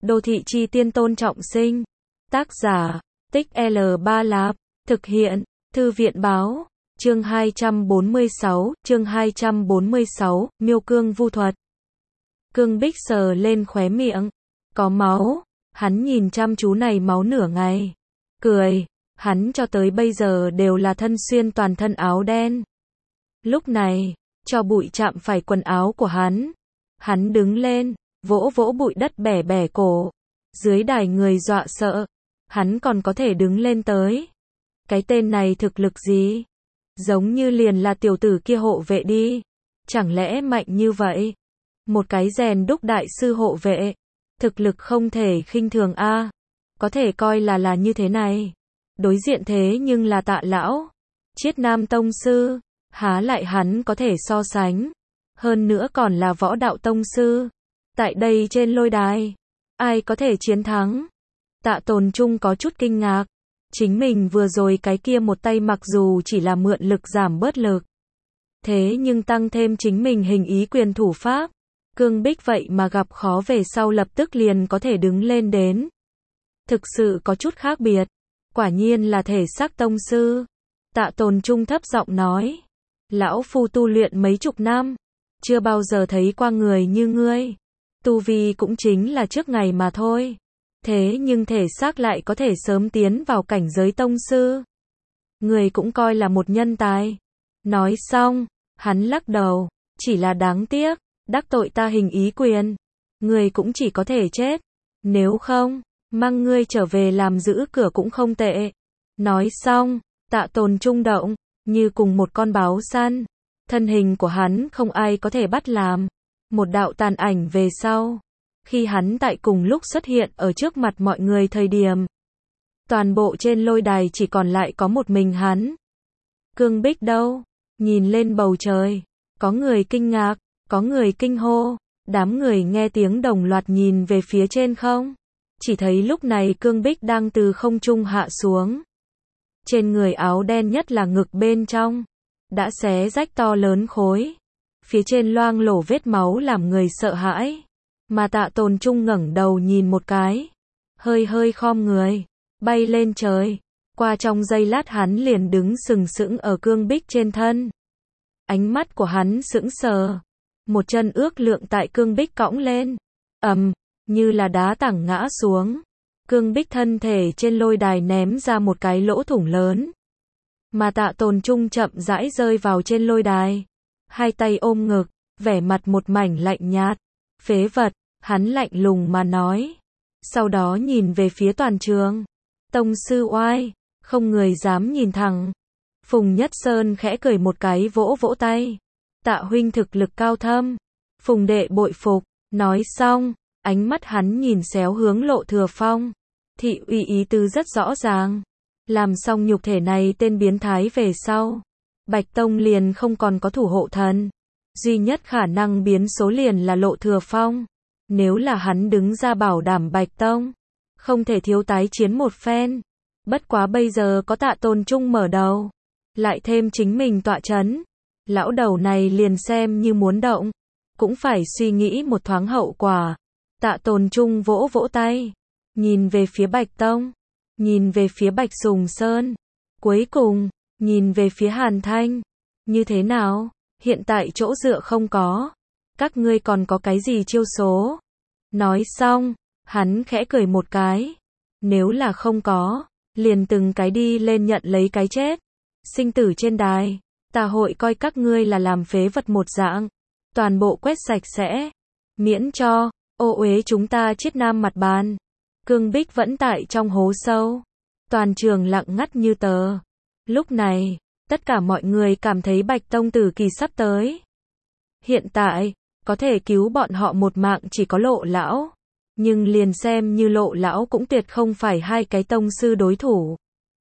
Đô thị chi tiên Tôn Trọng Sinh. Tác giả, Tích L3 Lạp. Thực hiện, Thư viện báo. Chương 246, Miêu Cương Vu Thuật. Cương Bích sờ lên khóe miệng. Có máu. Hắn nhìn chăm chú này máu nửa ngày. Cười. Hắn cho tới bây giờ đều là thân xuyên toàn thân áo đen. Lúc này, cho bụi chạm phải quần áo của hắn. Hắn đứng lên, vỗ vỗ bụi đất bẻ bẻ cổ. Dưới đài người dọa sợ. Hắn còn có thể đứng lên tới. Cái tên này thực lực gì? Giống như liền là tiểu tử kia hộ vệ đi. Chẳng lẽ mạnh như vậy? Một cái rèn đúc đại sư hộ vệ. Thực lực không thể khinh thường a. Có thể coi là như thế này. Đối diện thế nhưng là Tạ lão, Chiết Nam tông sư, há lại hắn có thể so sánh. Hơn nữa còn là võ đạo tông sư. Tại đây trên lôi đài, ai có thể chiến thắng? Tạ Tồn Trung có chút kinh ngạc. Chính mình vừa rồi cái kia một tay mặc dù chỉ là mượn lực giảm bớt lực. Thế nhưng tăng thêm chính mình hình ý quyền thủ pháp. Cương Bích vậy mà gặp khó về sau lập tức liền có thể đứng lên đến. Thực sự có chút khác biệt. Quả nhiên là thể xác tông sư. Tạ Tồn Trung thấp giọng nói. Lão phu tu luyện mấy chục năm. Chưa bao giờ thấy qua người như ngươi. Tu vi cũng chính là trước ngày mà thôi. Thế nhưng thể xác lại có thể sớm tiến vào cảnh giới tông sư. Người cũng coi là một nhân tài. Nói xong, hắn lắc đầu. Chỉ là đáng tiếc, đắc tội ta hình ý quyền. Người cũng chỉ có thể chết. Nếu không, mang ngươi trở về làm giữ cửa cũng không tệ. Nói xong, Tạ Tồn Trung động, như cùng một con báo săn. Thân hình của hắn không ai có thể bắt làm. Một đạo tàn ảnh về sau. Khi hắn tại cùng lúc xuất hiện ở trước mặt mọi người thời điểm. Toàn bộ trên lôi đài chỉ còn lại có một mình hắn. Cương Bích đâu? Nhìn lên bầu trời. Có người kinh ngạc, có người kinh hô. Đám người nghe tiếng đồng loạt nhìn về phía trên không. Chỉ thấy lúc này Cương Bích đang từ không trung hạ xuống. Trên người áo đen nhất là ngực bên trong. Đã xé rách to lớn khối. Phía trên loang lổ vết máu làm người sợ hãi. Mà Tạ Tồn Trung ngẩng đầu nhìn một cái. Hơi khom người. Bay lên trời. Qua trong giây lát hắn liền đứng sừng sững ở Cương Bích trên thân. Ánh mắt của hắn sững sờ. Một chân ước lượng tại Cương Bích cõng lên. Như là đá tảng ngã xuống. Cương Bích thân thể trên lôi đài ném ra một cái lỗ thủng lớn. Mà Tạ Tồn Trung chậm rãi rơi vào trên lôi đài. Hai tay ôm ngực, vẻ mặt một mảnh lạnh nhạt. Phế vật, hắn lạnh lùng mà nói. Sau đó nhìn về phía toàn trường. Tông sư oai, không người dám nhìn thẳng. Phùng Nhất Sơn khẽ cười một cái vỗ vỗ tay. Tạ huynh thực lực cao thâm. Phùng đệ bội phục, nói xong. Ánh mắt hắn nhìn xéo hướng Lộ Thừa Phong. Thị uy ý tứ rất rõ ràng. Làm xong nhục thể này tên biến thái về sau. Bạch Tông liền không còn có thủ hộ thần. Duy nhất khả năng biến số liền là Lộ Thừa Phong. Nếu là hắn đứng ra bảo đảm Bạch Tông. Không thể thiếu tái chiến một phen. Bất quá bây giờ có Tạ Tồn Trung mở đầu. Lại thêm chính mình tọa chấn. Lão đầu này liền xem như muốn động. Cũng phải suy nghĩ một thoáng hậu quả. Tạ Tồn Trung vỗ vỗ tay. Nhìn về phía Bạch Tông. Nhìn về phía Bạch Sùng Sơn. Cuối cùng, nhìn về phía Hàn Thanh. Như thế nào? Hiện tại chỗ dựa không có. Các ngươi còn có cái gì chiêu số? Nói xong, hắn khẽ cười một cái. Nếu là không có, liền từng cái đi lên nhận lấy cái chết. Sinh tử trên đài, ta hội coi các ngươi là làm phế vật một dạng. Toàn bộ quét sạch sẽ. Miễn cho ô uế chúng ta Chiết Nam mặt bàn. Cương Bích vẫn tại trong hố sâu. Toàn trường lặng ngắt như tờ. Lúc này, tất cả mọi người cảm thấy Bạch Tông tử kỳ sắp tới. Hiện tại, có thể cứu bọn họ một mạng chỉ có Lộ lão. Nhưng liền xem như Lộ lão cũng tuyệt không phải hai cái tông sư đối thủ.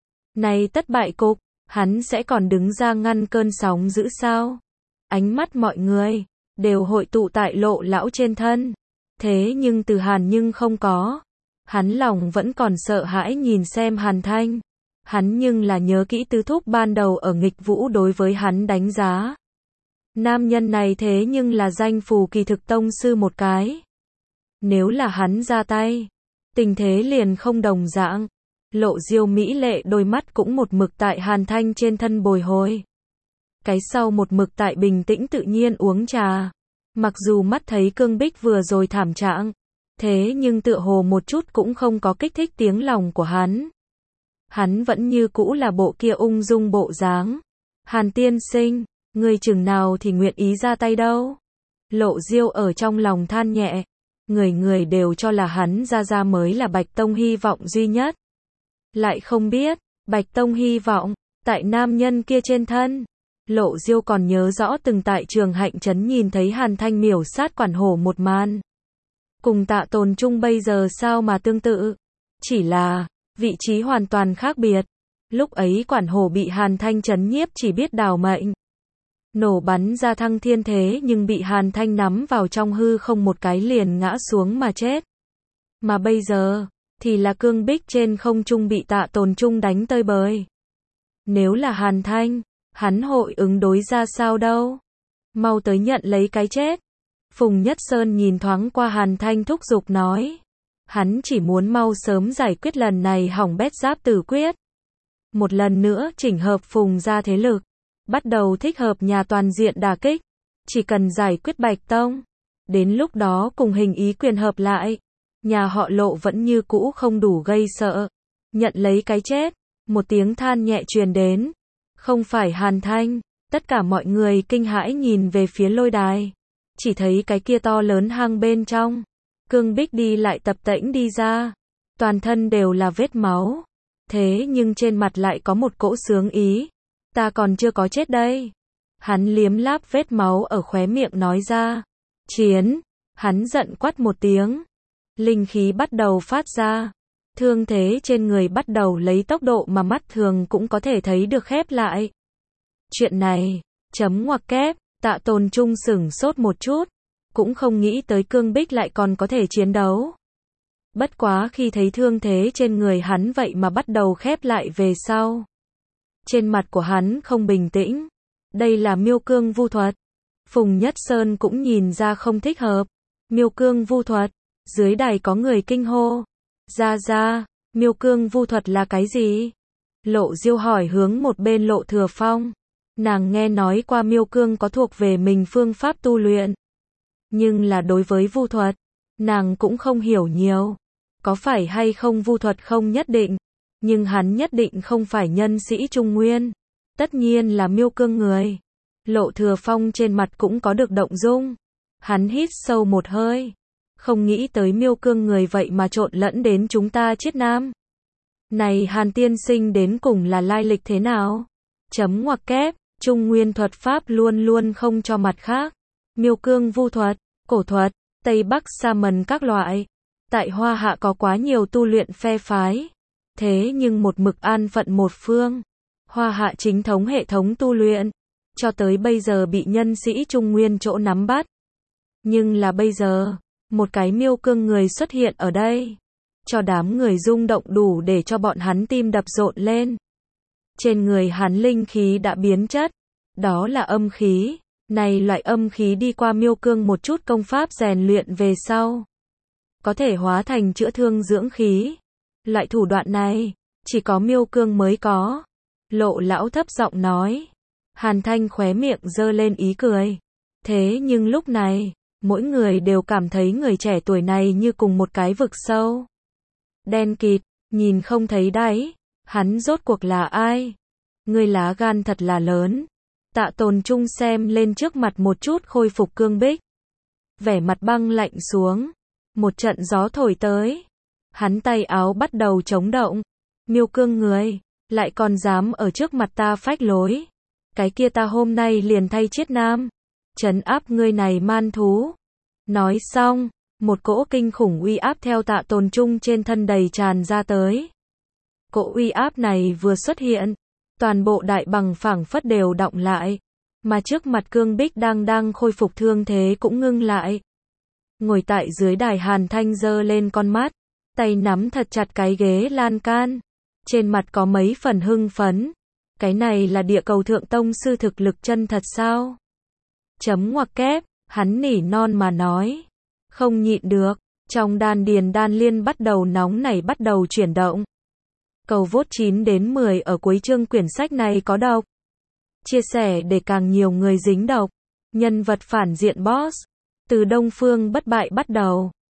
Này tất bại cục, hắn sẽ còn đứng ra ngăn cơn sóng dữ sao? Ánh mắt mọi người đều hội tụ tại Lộ lão trên thân. Thế nhưng từ Hàn nhưng không có. Hắn lòng vẫn còn sợ hãi nhìn xem Hàn Thanh. Hắn nhưng là nhớ kỹ tứ thúc ban đầu ở nghịch vũ đối với hắn đánh giá. Nam nhân này thế nhưng là danh phù kỳ thực tông sư một cái. Nếu là hắn ra tay, tình thế liền không đồng dạng. Lộ Diêu mỹ lệ đôi mắt cũng một mực tại Hàn Thanh trên thân bồi hồi. Cái sau một mực tại bình tĩnh tự nhiên uống trà. Mặc dù mắt thấy Cương Bích vừa rồi thảm trạng, thế nhưng tựa hồ một chút cũng không có kích thích tiếng lòng của hắn. Hắn vẫn như cũ là bộ kia ung dung bộ dáng. Hàn tiên sinh, người chừng nào thì nguyện ý ra tay đâu? Lộ Diêu ở trong lòng than nhẹ. Người người đều cho là hắn ra mới là Bạch Tông hy vọng duy nhất. Lại không biết, Bạch Tông hy vọng, tại nam nhân kia trên thân. Lộ Diêu còn nhớ rõ từng tại Trường Hạnh Trấn nhìn thấy Hàn Thanh miểu sát Quản Hổ một màn. Cùng Tạ Tồn Trung bây giờ sao mà tương tự. Chỉ là, vị trí hoàn toàn khác biệt. Lúc ấy Quản Hổ bị Hàn Thanh trấn nhiếp chỉ biết đào mệnh. Nổ bắn ra thăng thiên thế nhưng bị Hàn Thanh nắm vào trong hư không một cái liền ngã xuống mà chết. Mà bây giờ, thì là Cương Bích trên không trung bị Tạ Tồn Trung đánh tơi bời. Nếu là Hàn Thanh, hắn hội ứng đối ra sao đâu? Mau tới nhận lấy cái chết. Phùng Nhất Sơn nhìn thoáng qua Hàn Thanh thúc giục nói. Hắn chỉ muốn mau sớm giải quyết lần này hỏng bét giáp tử quyết. Một lần nữa chỉnh hợp Phùng ra thế lực. Bắt đầu thích hợp nhà toàn diện đả kích. Chỉ cần giải quyết Bạch Tông. Đến lúc đó cùng Hình Ý Quyền hợp lại. Nhà họ Lộ vẫn như cũ không đủ gây sợ. Nhận lấy cái chết. Một tiếng than nhẹ truyền đến. Không phải Hàn Thanh. Tất cả mọi người kinh hãi nhìn về phía lôi đài. Chỉ thấy cái kia to lớn hang bên trong. Cương Bích đi lại tập tễnh đi ra. Toàn thân đều là vết máu. Thế nhưng trên mặt lại có một cỗ sướng ý. Ta còn chưa có chết đây. Hắn liếm láp vết máu ở khóe miệng nói ra. Chiến. Hắn giận quát một tiếng. Linh khí bắt đầu phát ra. Thương thế trên người bắt đầu lấy tốc độ mà mắt thường cũng có thể thấy được khép lại. Chuyện này, chấm ngoặc kép, Tạ Tồn Trung sửng sốt một chút. Cũng không nghĩ tới Cương Bích lại còn có thể chiến đấu. Bất quá khi thấy thương thế trên người hắn vậy mà bắt đầu khép lại về sau. Trên mặt của hắn không bình tĩnh. Đây là miêu cương vu thuật. Phùng Nhất Sơn cũng nhìn ra không thích hợp. Miêu cương vu thuật. Dưới đài có người kinh hô. Ra, miêu cương vu thuật là cái gì? Lộ Diêu hỏi hướng một bên Lộ Thừa Phong. Nàng nghe nói qua miêu cương có thuộc về mình phương pháp tu luyện. Nhưng là đối với vu thuật, nàng cũng không hiểu nhiều. Có phải hay không vu thuật không nhất định. Nhưng hắn nhất định không phải nhân sĩ Trung Nguyên. Tất nhiên là miêu cương người. Lộ Thừa Phong trên mặt cũng có được động dung. Hắn hít sâu một hơi. Không nghĩ tới miêu cương người vậy mà trộn lẫn đến chúng ta Chiết Nam. Này Hàn tiên sinh đến cùng là lai lịch thế nào? Chấm ngoặc kép, Trung Nguyên thuật pháp luôn luôn không cho mặt khác. Miêu cương vu thuật, cổ thuật, Tây Bắc sa mần các loại. Tại Hoa Hạ có quá nhiều tu luyện phe phái. Thế nhưng một mực an phận một phương. Hoa Hạ chính thống hệ thống tu luyện. Cho tới bây giờ bị nhân sĩ Trung Nguyên chỗ nắm bắt. Nhưng là bây giờ, một cái miêu cương người xuất hiện ở đây. Cho đám người rung động đủ để cho bọn hắn tim đập rộn lên. Trên người hắn linh khí đã biến chất. Đó là âm khí. Này loại âm khí đi qua miêu cương một chút công pháp rèn luyện về sau. Có thể hóa thành chữa thương dưỡng khí. Loại thủ đoạn này, chỉ có miêu cương mới có. Lộ lão thấp giọng nói. Hàn Thanh khóe miệng giơ lên ý cười. Thế nhưng lúc này, mỗi người đều cảm thấy người trẻ tuổi này như cùng một cái vực sâu. Đen kịt, nhìn không thấy đáy. Hắn rốt cuộc là ai? Người lá gan thật là lớn. Tạ Tồn Trung xem lên trước mặt một chút khôi phục Cương Bích. Vẻ mặt băng lạnh xuống. Một trận gió thổi tới. Hắn tay áo bắt đầu chống động. Miêu cương người, lại còn dám ở trước mặt ta phách lối. Cái kia ta hôm nay liền thay Chiết Nam. Trấn áp ngươi này man thú. Nói xong, một cỗ kinh khủng uy áp theo Tạ Tồn Trung trên thân đầy tràn ra tới. Cỗ uy áp này vừa xuất hiện, toàn bộ đại bằng phảng phất đều động lại. Mà trước mặt Cương Bích đang khôi phục thương thế cũng ngưng lại. Ngồi tại dưới đài Hàn Thanh giơ lên con mắt. Tay nắm thật chặt cái ghế lan can. Trên mặt có mấy phần hưng phấn. Cái này là địa cầu thượng tông sư thực lực chân thật sao? Chấm ngoặc kép, hắn nỉ non mà nói. Không nhịn được. Trong đan điền đan liên bắt đầu nóng nảy bắt đầu chuyển động. Cầu vote 9 đến 10 ở cuối chương quyển sách này có độc. Chia sẻ để càng nhiều người dính độc. Nhân vật phản diện boss. Từ Đông Phương bất bại bắt đầu.